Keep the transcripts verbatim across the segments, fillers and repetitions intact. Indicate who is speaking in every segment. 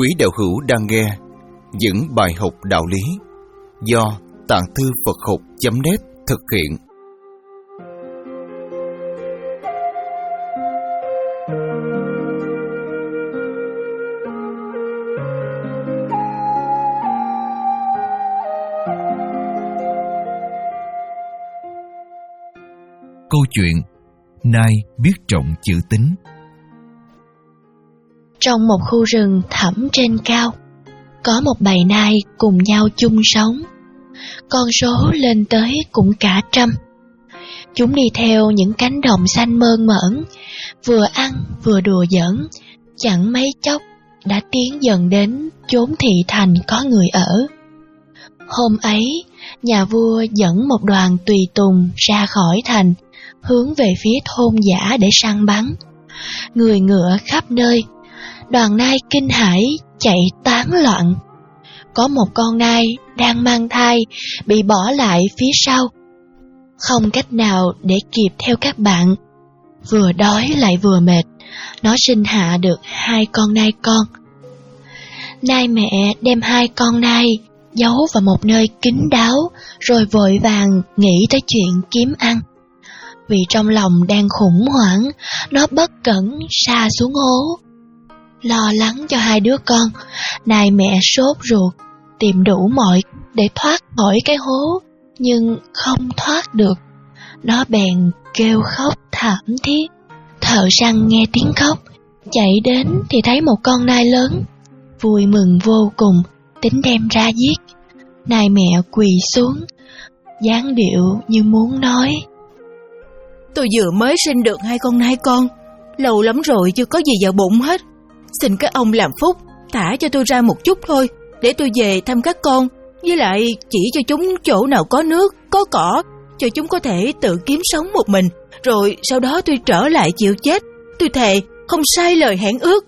Speaker 1: Quý đạo hữu đang nghe những bài học đạo lý do Tạng Thư Phật Học chấm net thực hiện. Câu chuyện Nai biết trọng chữ tín.
Speaker 2: Trong một khu rừng thẳm trên cao, có một bầy nai cùng nhau chung sống. Con số lên tới cũng cả trăm. Chúng đi theo những cánh đồng xanh mơn mởn, vừa ăn vừa đùa giỡn. Chẳng mấy chốc đã tiến dần đến chốn thị thành có người ở. Hôm ấy, nhà vua dẫn một đoàn tùy tùng ra khỏi thành, hướng về phía thôn dã để săn bắn. Người ngựa khắp nơi, đoàn nai kinh hãi chạy tán loạn. Có một con nai đang mang thai bị bỏ lại phía sau, không cách nào để kịp theo các bạn. Vừa đói lại vừa mệt, nó sinh hạ được hai con nai con. Nai mẹ đem hai con nai giấu vào một nơi kín đáo, rồi vội vàng nghĩ tới chuyện kiếm ăn. Vì trong lòng đang khủng hoảng, nó bất cẩn sa xuống hố. Lo lắng cho hai đứa con, nai mẹ sốt ruột, tìm đủ mọi để thoát khỏi cái hố, nhưng không thoát được. Nó bèn kêu khóc thảm thiết. Thợ săn nghe tiếng khóc, chạy đến thì thấy một con nai lớn, vui mừng vô cùng, tính đem ra giết. Nai mẹ quỳ xuống, dáng điệu như muốn nói:
Speaker 3: Tôi vừa mới sinh được hai con nai con, lâu lắm rồi chưa có gì vào bụng hết. Xin các ông làm phúc, thả cho tôi ra một chút thôi, để tôi về thăm các con, với lại chỉ cho chúng chỗ nào có nước, có cỏ, cho chúng có thể tự kiếm sống một mình, rồi sau đó tôi trở lại chịu chết. Tôi thề không sai lời hẹn ước.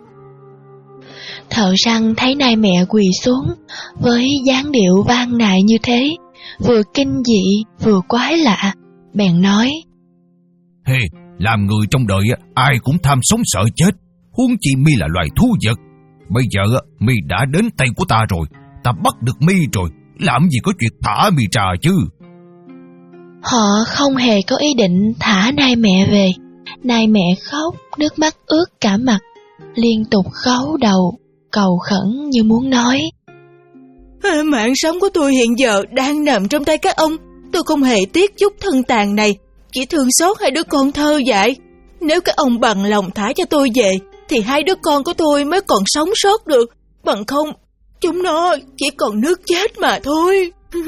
Speaker 2: Thợ săn thấy nai mẹ quỳ xuống với dáng điệu van nài như thế, vừa kinh dị vừa quái lạ, bèn nói:
Speaker 4: Hey, làm người trong đời ai cũng tham sống sợ chết, huống chi mi là loài thú vật. Bây giờ mi đã đến tay của ta rồi, ta bắt được mi rồi, làm gì có chuyện thả mi ra chứ.
Speaker 2: Họ không hề có ý định thả nai mẹ về. Nai mẹ khóc, nước mắt ướt cả mặt, liên tục khấu đầu, cầu khẩn như muốn nói:
Speaker 3: Mạng sống của tôi hiện giờ đang nằm trong tay các ông. Tôi không hề tiếc chút thân tàn này, chỉ thương xót hai đứa con thơ dại. Nếu các ông bằng lòng thả cho tôi về, thì hai đứa con của tôi mới còn sống sót được. Bằng không, chúng nó chỉ còn nước chết mà thôi.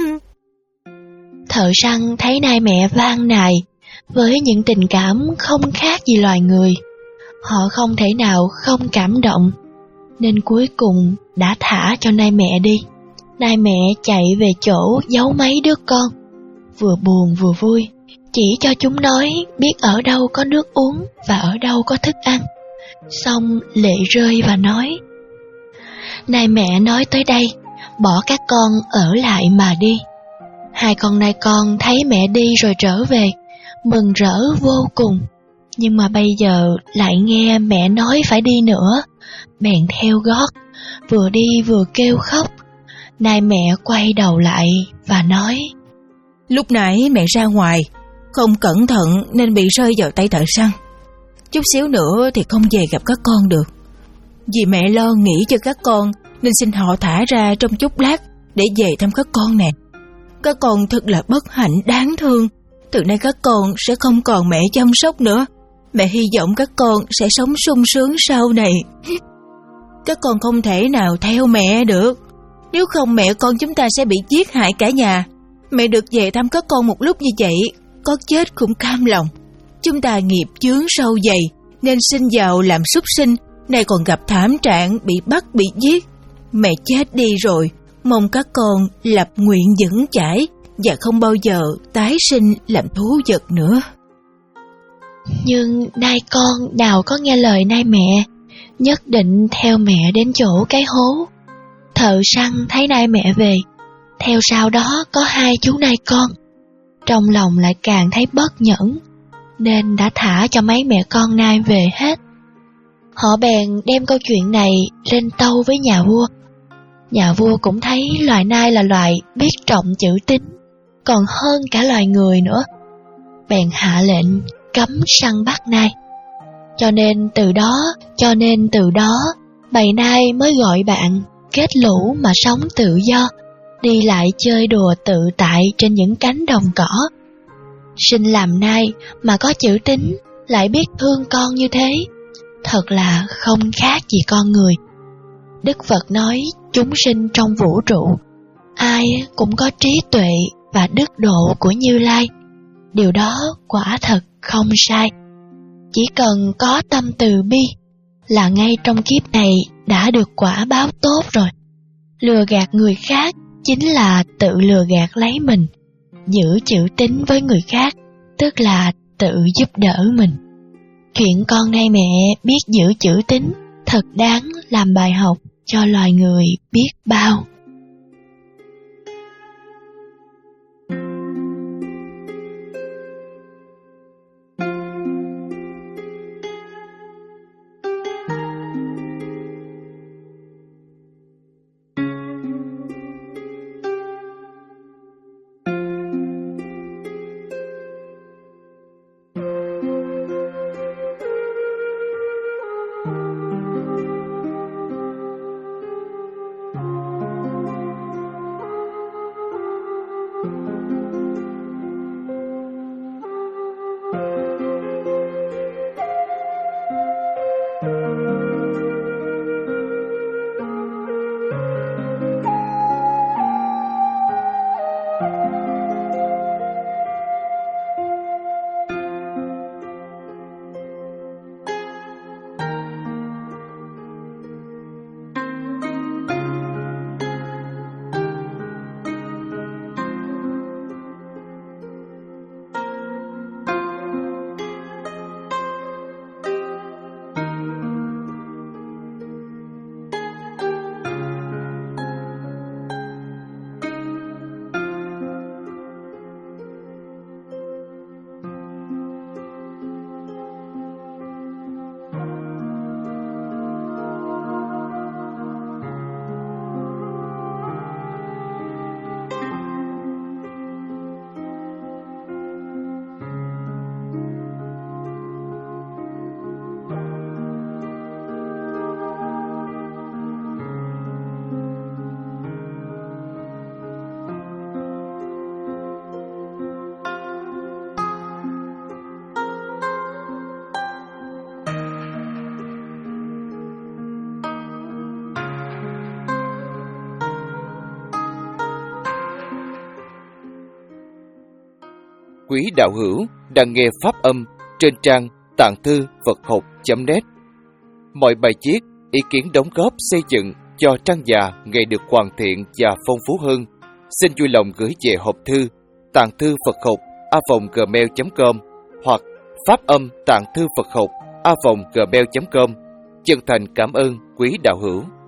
Speaker 2: Thợ săn thấy nai mẹ van nài với những tình cảm không khác gì loài người. Họ không thể nào không cảm động, nên cuối cùng đã thả cho nai mẹ đi. Nai mẹ chạy về chỗ giấu mấy đứa con, vừa buồn vừa vui, chỉ cho chúng nói biết ở đâu có nước uống và ở đâu có thức ăn. Xong lệ rơi và nói: Nai mẹ nói tới đây, bỏ các con ở lại mà đi. Hai con nai con thấy mẹ đi rồi trở về, mừng rỡ vô cùng. Nhưng mà bây giờ lại nghe mẹ nói phải đi nữa, bèn theo gót, vừa đi vừa kêu khóc. Nai mẹ quay đầu lại và nói:
Speaker 3: Lúc nãy mẹ ra ngoài, không cẩn thận nên bị rơi vào tay thợ săn. Chút xíu nữa thì không về gặp các con được. Vì mẹ lo nghĩ cho các con nên xin họ thả ra trong chút lát để về thăm các con nè. Các con thật là bất hạnh đáng thương. Từ nay các con sẽ không còn mẹ chăm sóc nữa. Mẹ hy vọng các con sẽ sống sung sướng sau này. Các con không thể nào theo mẹ được. Nếu không mẹ con chúng ta sẽ bị giết hại cả nhà. Mẹ được về thăm các con một lúc như vậy, có chết cũng cam lòng. Chúng ta nghiệp chướng sâu dày nên sinh vào làm súc sinh, nay còn gặp thảm trạng bị bắt bị giết. Mẹ chết đi rồi, mong các con lập nguyện vững chãi và không bao giờ tái sinh làm thú vật nữa.
Speaker 2: Nhưng nai con nào có nghe lời nai mẹ, nhất định theo mẹ đến chỗ cái hố. Thợ săn thấy nai mẹ về, theo sau đó có hai chú nai con. Trong lòng lại càng thấy bất nhẫn, nên đã thả cho mấy mẹ con nai về hết. Họ bèn đem câu chuyện này lên tâu với nhà vua. Nhà vua cũng thấy loài nai là loài biết trọng chữ tín, còn hơn cả loài người nữa, bèn hạ lệnh cấm săn bắt nai. Cho nên từ đó, cho nên từ đó, bầy nai mới gọi bạn kết lũ mà sống tự do, đi lại chơi đùa tự tại trên những cánh đồng cỏ. Sinh làm nai mà có chữ tín, lại biết thương con như thế, thật là không khác gì con người. Đức Phật nói chúng sinh trong vũ trụ, ai cũng có trí tuệ và đức độ của Như Lai. Điều đó quả thật không sai. Chỉ cần có tâm từ bi là ngay trong kiếp này đã được quả báo tốt rồi. Lừa gạt người khác chính là tự lừa gạt lấy mình. Giữ chữ tín với người khác tức là tự giúp đỡ mình. Chuyện con nay mẹ biết giữ chữ tín thật đáng làm bài học cho loài người biết bao.
Speaker 1: Quý đạo hữu đang nghe pháp âm trên trang tạng thư Phật học chấm net. Mọi bài viết, ý kiến đóng góp xây dựng cho trang già ngày được hoàn thiện và phong phú hơn, xin vui lòng gửi về hộp thư tạng thư Phật học a vòng gmail chấm com hoặc pháp âm tạng thư Phật học a vòng gmail chấm com. Chân thành cảm ơn quý đạo hữu.